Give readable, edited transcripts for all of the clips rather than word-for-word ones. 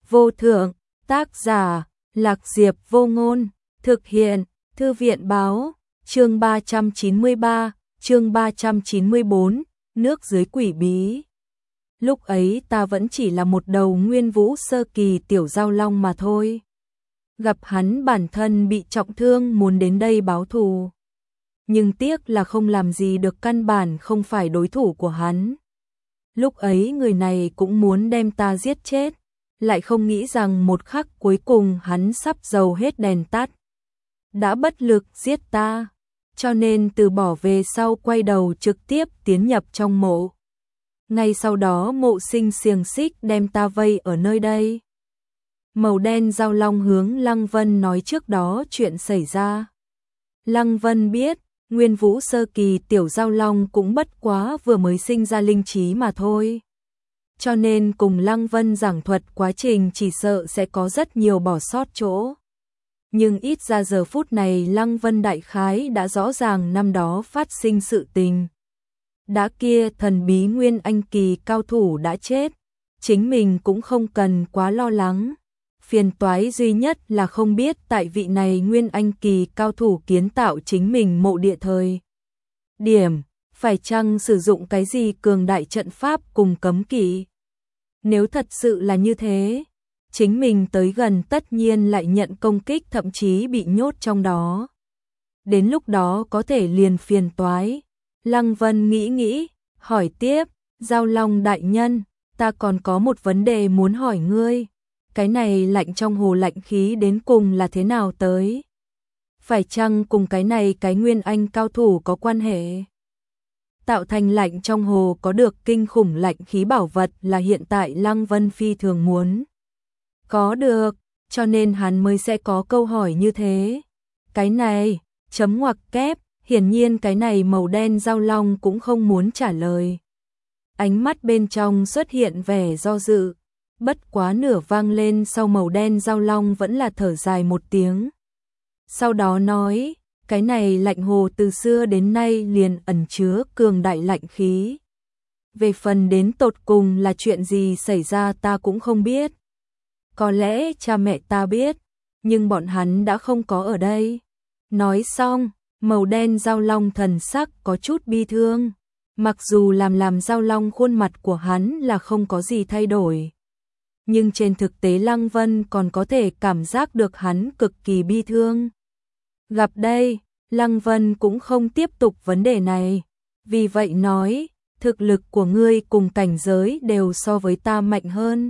vô thượng, tác giả, Lạc Diệp Vô Ngôn, thực hiện, Thư viện báo, chương 393, chương 394, nước dưới quỷ bí. Lúc ấy ta vẫn chỉ là một đầu nguyên vũ sơ kỳ tiểu giao long mà thôi. Gặp hắn bản thân bị trọng thương muốn đến đây báo thù. Nhưng tiếc là không làm gì được, căn bản không phải đối thủ của hắn. Lúc ấy người này cũng muốn đem ta giết chết, lại không nghĩ rằng một khắc cuối cùng hắn sắp dầu hết đèn tắt. Đã bất lực giết ta, cho nên từ bỏ về sau quay đầu trực tiếp tiến nhập trong mộ. Ngay sau đó mộ sinh xiềng xích đem ta vây ở nơi đây. Màu đen giao long hướng Lăng Vân nói trước đó chuyện xảy ra. Lăng Vân biết, nguyên vũ sơ kỳ tiểu giao long cũng bất quá vừa mới sinh ra linh trí mà thôi. Cho nên cùng Lăng Vân giảng thuật quá trình chỉ sợ sẽ có rất nhiều bỏ sót chỗ. Nhưng ít ra giờ phút này Lăng Vân đại khái đã rõ ràng năm đó phát sinh sự tình. Đã kia thần bí nguyên anh kỳ cao thủ đã chết, chính mình cũng không cần quá lo lắng. Phiền toái duy nhất là không biết tại vị này nguyên anh kỳ cao thủ kiến tạo chính mình mộ địa thời điểm, phải chăng sử dụng cái gì cường đại trận pháp cùng cấm kỵ. Nếu thật sự là như thế, chính mình tới gần tất nhiên lại nhận công kích, thậm chí bị nhốt trong đó. Đến lúc đó có thể liền phiền toái. Lăng Vân nghĩ, hỏi tiếp, Giao Long đại nhân, ta còn có một vấn đề muốn hỏi ngươi. Cái này lạnh trong hồ lạnh khí đến cùng là thế nào tới? Phải chăng cùng cái này cái nguyên anh cao thủ có quan hệ? Tạo thành lạnh trong hồ có được kinh khủng lạnh khí bảo vật là hiện tại Lăng Vân phi thường muốn có được, cho nên hắn mới sẽ có câu hỏi như thế. Cái này, chấm ngoặc kép, hiển nhiên cái này màu đen giao long cũng không muốn trả lời. Ánh mắt bên trong xuất hiện vẻ do dự, bất quá nửa vang lên sau màu đen giao long vẫn là thở dài một tiếng. Sau đó nói, cái này lạnh hồ từ xưa đến nay liền ẩn chứa cường đại lạnh khí. Về phần đến tột cùng là chuyện gì xảy ra ta cũng không biết. Có lẽ cha mẹ ta biết, nhưng bọn hắn đã không có ở đây. Nói xong, màu đen giao long thần sắc có chút bi thương. Mặc dù làm giao long khuôn mặt của hắn là không có gì thay đổi. Nhưng trên thực tế Lăng Vân còn có thể cảm giác được hắn cực kỳ bi thương. Gặp đây, Lăng Vân cũng không tiếp tục vấn đề này. Vì vậy nói, thực lực của ngươi cùng cảnh giới đều so với ta mạnh hơn.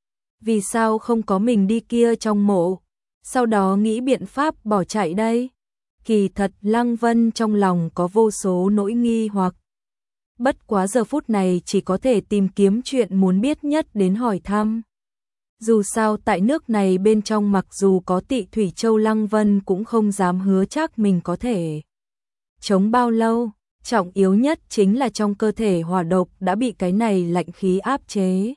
Vì sao không có mình đi kia trong mộ, sau đó nghĩ biện pháp bỏ chạy đây? Kỳ thật Lăng Vân trong lòng có vô số nỗi nghi hoặc. Bất quá giờ phút này chỉ có thể tìm kiếm chuyện muốn biết nhất đến hỏi thăm. Dù sao tại nước này bên trong mặc dù có Tị Thủy Châu, Lăng Vân cũng không dám hứa chắc mình có thể chống bao lâu. Trọng yếu nhất chính là trong cơ thể hỏa độc đã bị cái này lạnh khí áp chế.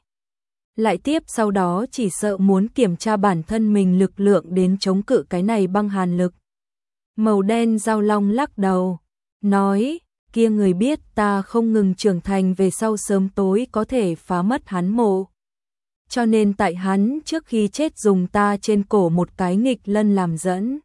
Lại tiếp sau đó chỉ sợ muốn kiểm tra bản thân mình lực lượng đến chống cự cái này băng hàn lực. Màu đen giao long lắc đầu, nói, kia người biết ta không ngừng trưởng thành về sau sớm tối có thể phá mất hắn mộ. Cho nên tại hắn trước khi chết dùng ta trên cổ một cái nghịch lân làm dẫn.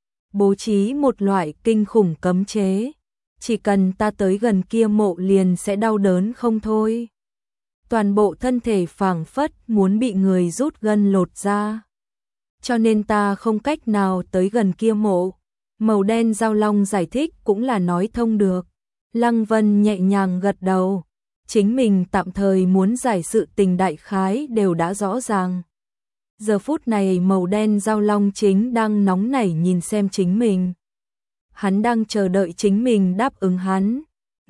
Bố trí một loại kinh khủng cấm chế. Chỉ cần ta tới gần kia mộ liền sẽ đau đớn không thôi. Toàn bộ thân thể phảng phất muốn bị người rút gân lột ra. Cho nên ta không cách nào tới gần kia mộ. Màu đen giao long giải thích cũng là nói thông được. Lăng Vân nhẹ nhàng gật đầu. Chính mình tạm thời muốn giải sự tình đại khái đều đã rõ ràng. Giờ phút này màu đen giao long chính đang nóng nảy nhìn xem chính mình. Hắn đang chờ đợi chính mình đáp ứng hắn.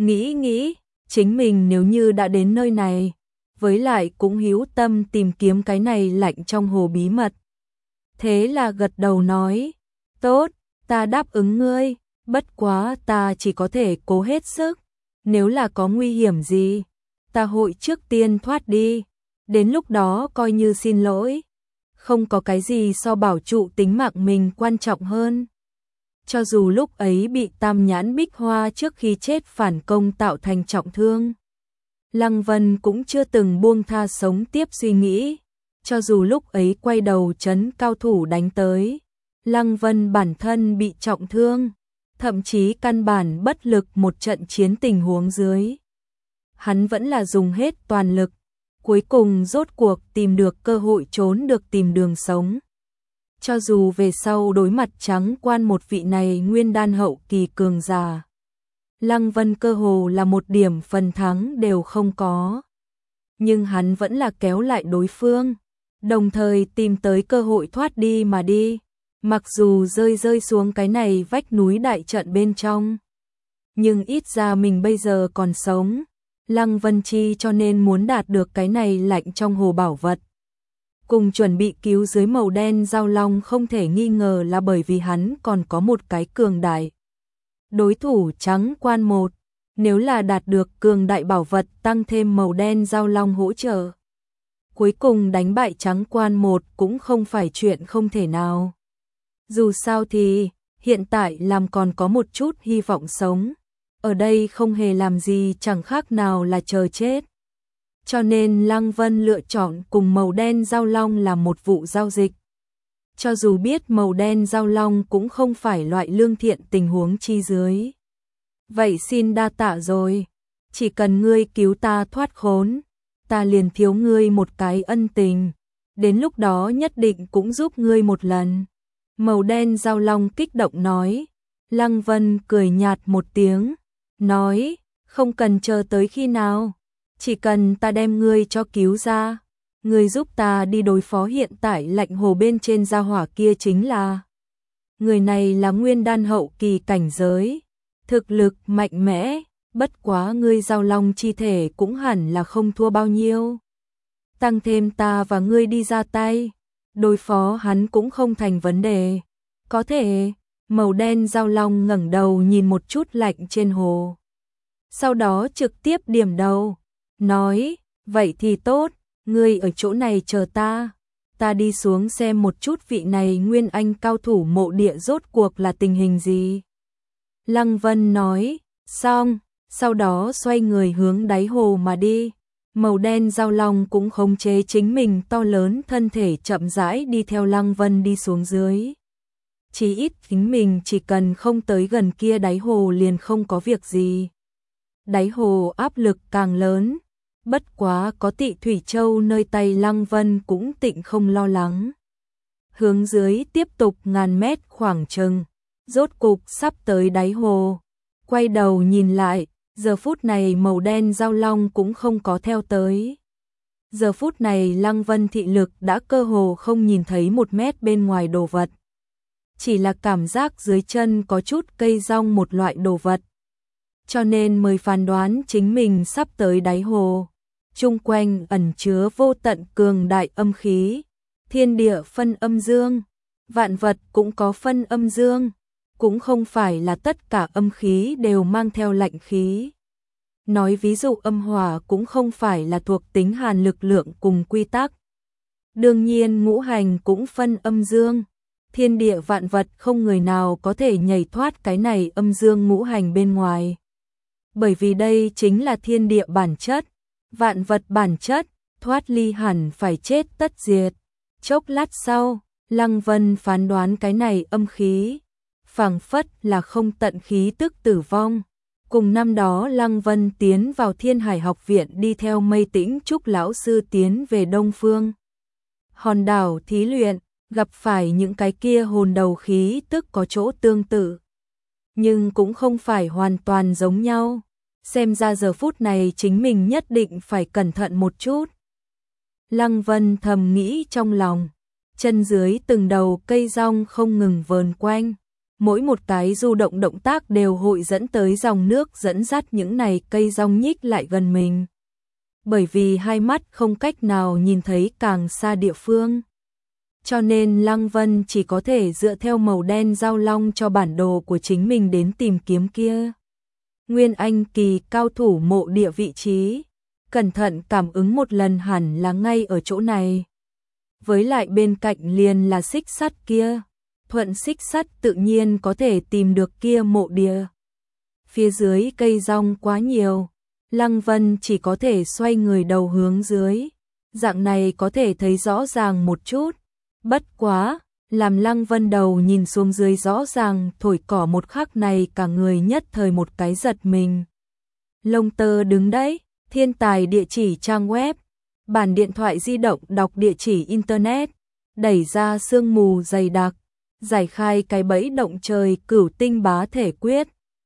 Nghĩ, chính mình nếu như đã đến nơi này, với lại cũng hữu tâm tìm kiếm cái này lạnh trong hồ bí mật. Thế là gật đầu nói, tốt, ta đáp ứng ngươi, bất quá ta chỉ có thể cố hết sức. Nếu là có nguy hiểm gì, ta hội trước tiên thoát đi, đến lúc đó coi như xin lỗi. Không có cái gì so bảo trụ tính mạng mình quan trọng hơn. Cho dù lúc ấy bị Tam Nhãn Bích Hoa trước khi chết phản công tạo thành trọng thương, Lăng Vân cũng chưa từng buông tha sống tiếp suy nghĩ. cho dù lúc ấy quay đầu trấn cao thủ đánh tới, Lăng Vân bản thân bị trọng thương, thậm chí căn bản bất lực một trận chiến tình huống dưới. Hắn vẫn là dùng hết toàn lực, cuối cùng rốt cuộc tìm được cơ hội trốn được tìm đường sống. Cho dù về sau đối mặt Trắng Quan một vị này nguyên đan hậu kỳ cường giả, Lăng Vân cơ hồ là một điểm phần thắng đều không có. Nhưng hắn vẫn là kéo lại đối phương, đồng thời tìm tới cơ hội thoát đi mà đi. Mặc dù rơi xuống cái này vách núi đại trận bên trong, nhưng ít ra mình bây giờ còn sống. Lăng Vân Chi cho nên muốn đạt được cái này lạnh trong hồ bảo vật. Cùng chuẩn bị cứu dưới màu đen giao long không thể nghi ngờ là bởi vì hắn còn có một cái cường đại đối thủ Trắng Quan một. Nếu là đạt được cường đại bảo vật tăng thêm màu đen giao long hỗ trợ, cuối cùng đánh bại Trắng Quan một cũng không phải chuyện không thể nào. Dù sao thì, hiện tại làm còn có một chút hy vọng sống. Ở đây không hề làm gì chẳng khác nào là chờ chết. Cho nên Lăng Vân lựa chọn cùng màu đen giao long làm một vụ giao dịch. Cho dù biết màu đen giao long cũng không phải loại lương thiện tình huống chi dưới. Vậy xin đa tạ rồi. Chỉ cần ngươi cứu ta thoát khốn, ta liền thiếu ngươi một cái ân tình. Đến lúc đó nhất định cũng giúp ngươi một lần. Màu đen giao long kích động nói. Lăng Vân cười nhạt một tiếng, nói, không cần chờ tới khi nào, chỉ cần ta đem ngươi cho cứu ra, ngươi giúp ta đi đối phó hiện tại lạnh hồ bên trên gia hỏa kia chính là. Người này là nguyên đan hậu kỳ cảnh giới, thực lực mạnh mẽ, bất quá ngươi giao long chi thể cũng hẳn là không thua bao nhiêu. Tăng thêm ta và ngươi đi ra tay, đối phó hắn cũng không thành vấn đề. Có thể. Màu đen giao long ngẩng đầu nhìn một chút lạnh trên hồ. Sau đó trực tiếp điểm đầu, nói, vậy thì tốt, ngươi ở chỗ này chờ ta. Ta đi xuống xem một chút vị này nguyên anh cao thủ mộ địa rốt cuộc là tình hình gì. Lăng Vân nói, xong, sau đó xoay người hướng đáy hồ mà đi. Màu đen giao long cũng khống chế chính mình to lớn thân thể chậm rãi đi theo Lăng Vân đi xuống dưới. Chỉ ít chính mình chỉ cần không tới gần kia đáy hồ liền không có việc gì. Đáy hồ áp lực càng lớn, bất quá có Tị Thủy Châu nơi tay Lăng Vân cũng tịnh không lo lắng. Hướng dưới tiếp tục ngàn mét khoảng chừng, rốt cục sắp tới đáy hồ. Quay đầu nhìn lại, giờ phút này màu đen giao long cũng không có theo tới. Giờ phút này Lăng Vân thị lực đã cơ hồ không nhìn thấy 1 mét bên ngoài đồ vật. Chỉ là cảm giác dưới chân có chút cây rong một loại đồ vật. Cho nên mới phán đoán chính mình sắp tới đáy hồ. Chung quanh ẩn chứa vô tận cường đại âm khí. Thiên địa phân âm dương. Vạn vật cũng có phân âm dương. Cũng không phải là tất cả âm khí đều mang theo lạnh khí. Nói ví dụ âm hỏa cũng không phải là thuộc tính hàn lực lượng cùng quy tắc. Đương nhiên ngũ hành cũng phân âm dương. Thiên địa vạn vật không người nào có thể nhảy thoát cái này âm dương ngũ hành bên ngoài. Bởi vì đây chính là thiên địa bản chất, vạn vật bản chất, thoát ly hẳn phải chết tất diệt. Chốc lát sau, Lăng Vân phán đoán cái này âm khí, phảng phất là không tận khí tức tử vong. Cùng năm đó Lăng Vân tiến vào Thiên Hải học viện đi theo Mây Tĩnh Trúc lão sư tiến về Đông Phương hòn đảo thí luyện, gặp phải những cái kia hồn đầu khí tức có chỗ tương tự, nhưng cũng không phải hoàn toàn giống nhau. Xem ra giờ phút này chính mình nhất định phải cẩn thận một chút. Lăng Vân thầm nghĩ trong lòng, chân dưới từng đầu cây rong không ngừng vờn quanh, mỗi một cái du động động tác đều hội dẫn tới dòng nước dẫn dắt những này cây rong nhích lại gần mình. Bởi vì hai mắt không cách nào nhìn thấy càng xa địa phương, cho nên Lăng Vân chỉ có thể dựa theo màu đen giao long cho bản đồ của chính mình đến tìm kiếm kia. Nguyên Anh kỳ cao thủ mộ địa vị trí, cẩn thận cảm ứng một lần hẳn là ngay ở chỗ này. Với lại bên cạnh liền là xích sắt kia, thuận xích sắt tự nhiên có thể tìm được kia mộ địa. Phía dưới cây rong quá nhiều, Lăng Vân chỉ có thể xoay người đầu hướng dưới, dạng này có thể thấy rõ ràng một chút. Bất quá, làm Lăng Vân Đầu nhìn xuống dưới rõ ràng thổi cỏ một khắc này cả người nhất thời một cái giật mình. Lông tơ đứng đấy, thiên tài địa chỉ trang web, bản điện thoại di động đọc địa chỉ internet, đẩy ra sương mù dày đặc, giải khai cái bẫy động trời cửu tinh bá thể quyết.